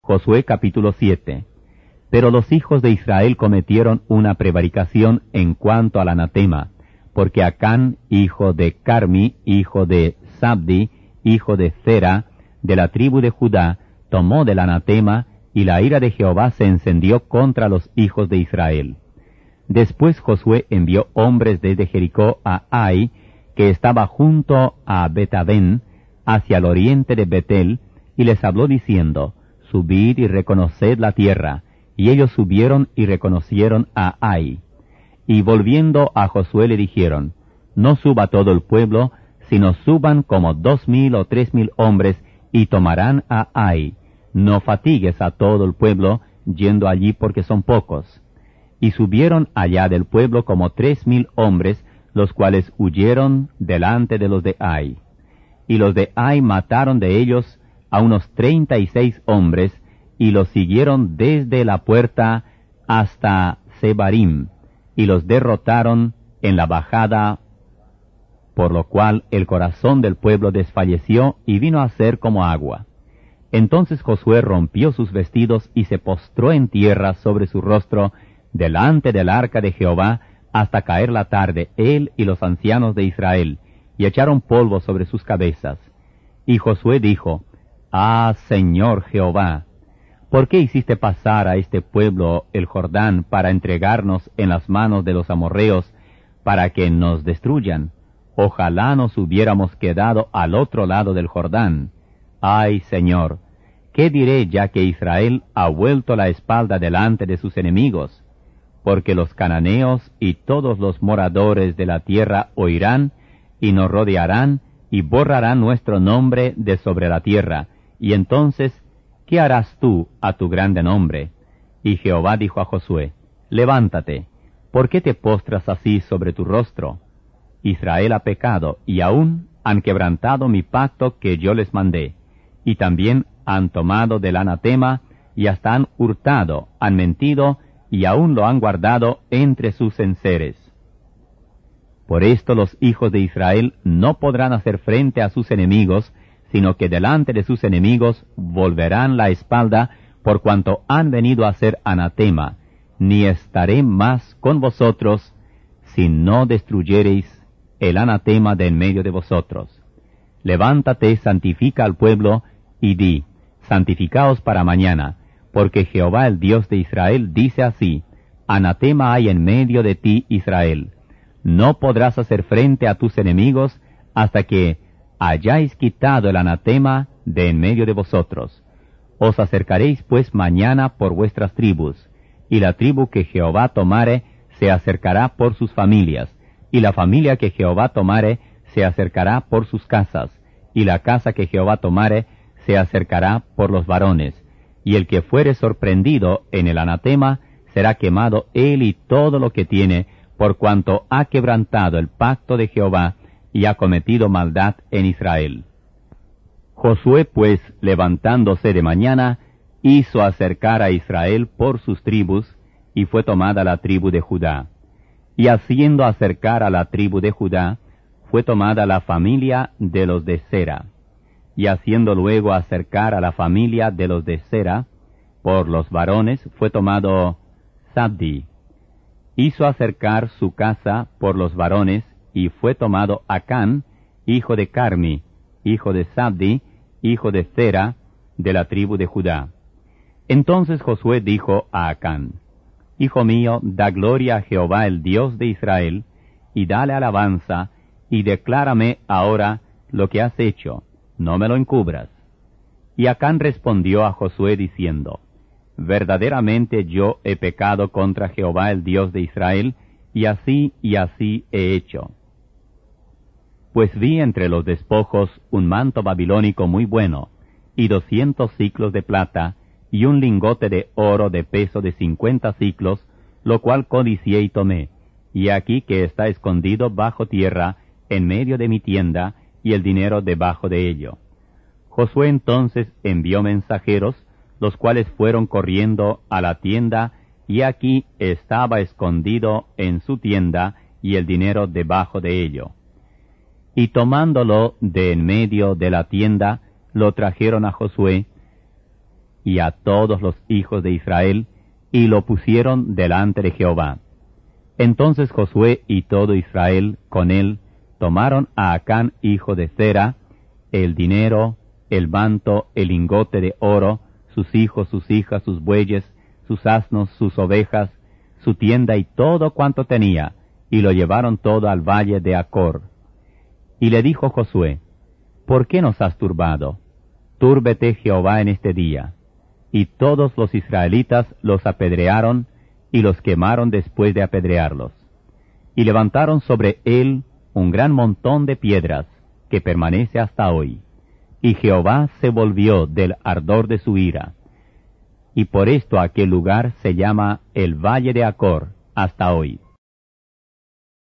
Josué capítulo 7. Pero los hijos de Israel cometieron una prevaricación en cuanto al anatema, porque Acán, hijo de Carmi, hijo de Sabdi, hijo de Zera, de la tribu de Judá, tomó del anatema, y la ira de Jehová se encendió contra los hijos de Israel. Después Josué envió hombres desde Jericó a Ai, que estaba junto a Betavén, hacia el oriente de Betel, y les habló diciendo, subid y reconoced la tierra. Y ellos subieron y reconocieron a Ai. Y volviendo a Josué le dijeron, no suba todo el pueblo, sino suban como 2,000 o 3,000 hombres, y tomarán a Ai. No fatigues a todo el pueblo, yendo allí porque son pocos. Y subieron allá del pueblo como 3,000 hombres, los cuales huyeron delante de los de Ai. Y los de Ai mataron de ellos a unos 36 hombres, y los siguieron desde la puerta hasta Sebarim, y los derrotaron en la bajada, por lo cual el corazón del pueblo desfalleció y vino a ser como agua. Entonces Josué rompió sus vestidos y se postró en tierra sobre su rostro delante del arca de Jehová hasta caer la tarde, él y los ancianos de Israel, y echaron polvo sobre sus cabezas. Y Josué dijo, Ah, Señor Jehová, ¿por qué hiciste pasar a este pueblo el Jordán para entregarnos en las manos de los amorreos para que nos destruyan? Ojalá nos hubiéramos quedado al otro lado del Jordán. Ay, Señor, ¿qué diré ya que Israel ha vuelto la espalda delante de sus enemigos? Porque los cananeos y todos los moradores de la tierra oirán y nos rodearán y borrarán nuestro nombre de sobre la tierra. Y entonces, ¿qué harás tú a tu grande nombre? Y Jehová dijo a Josué, levántate, ¿por qué te postras así sobre tu rostro? Israel ha pecado, y aún han quebrantado mi pacto que yo les mandé, y también han tomado del anatema, y hasta han hurtado, han mentido, y aún lo han guardado entre sus enseres. Por esto los hijos de Israel no podrán hacer frente a sus enemigos, sino que delante de sus enemigos volverán la espalda, por cuanto han venido a ser anatema, ni estaré más con vosotros, si no destruyereis el anatema de en medio de vosotros. Levántate, santifica al pueblo, y di, santificaos para mañana, porque Jehová el Dios de Israel dice así, anatema hay en medio de ti, Israel. No podrás hacer frente a tus enemigos hasta que hayáis quitado el anatema de en medio de vosotros. Os acercaréis pues mañana por vuestras tribus, y la tribu que Jehová tomare se acercará por sus familias, y la familia que Jehová tomare se acercará por sus casas, y la casa que Jehová tomare se acercará por los varones, y el que fuere sorprendido en el anatema será quemado él y todo lo que tiene, por cuanto ha quebrantado el pacto de Jehová y ha cometido maldad en Israel. Josué pues, levantándose de mañana, hizo acercar a Israel por sus tribus, y fue tomada la tribu de Judá. Y haciendo acercar a la tribu de Judá, fue tomada la familia de los de Zera. Y haciendo luego acercar a la familia de los de Zera, por los varones fue tomado Sabdi. Hizo acercar su casa por los varones, y fue tomado Acán, hijo de Carmi, hijo de Sabdi, hijo de Zera, de la tribu de Judá. Entonces Josué dijo a Acán, Hijo mío, da gloria a Jehová el Dios de Israel, y dale alabanza, y declárame ahora lo que has hecho, no me lo encubras. Y Acán respondió a Josué diciendo, Verdaderamente yo he pecado contra Jehová el Dios de Israel, y así he hecho. Pues vi entre los despojos un manto babilónico muy bueno, y 200 siclos de plata, y un lingote de oro de peso de 50 siclos, lo cual codicié y tomé, y aquí que está escondido bajo tierra, en medio de mi tienda, y el dinero debajo de ello. Josué entonces envió mensajeros, los cuales fueron corriendo a la tienda, y aquí estaba escondido en su tienda, y el dinero debajo de ello. Y tomándolo de en medio de la tienda, lo trajeron a Josué, y a todos los hijos de Israel, y lo pusieron delante de Jehová. Entonces Josué y todo Israel con él tomaron a Acán hijo de Zera, el dinero, el manto, el lingote de oro, sus hijos, sus hijas, sus bueyes, sus asnos, sus ovejas, su tienda y todo cuanto tenía, y lo llevaron todo al valle de Acor. Y le dijo Josué, ¿por qué nos has turbado? Túrbete Jehová en este día. Y todos los israelitas los apedrearon, y los quemaron después de apedrearlos. Y levantaron sobre él un gran montón de piedras, que permanece hasta hoy. Y Jehová se volvió del ardor de su ira. Y por esto aquel lugar se llama el Valle de Acor hasta hoy.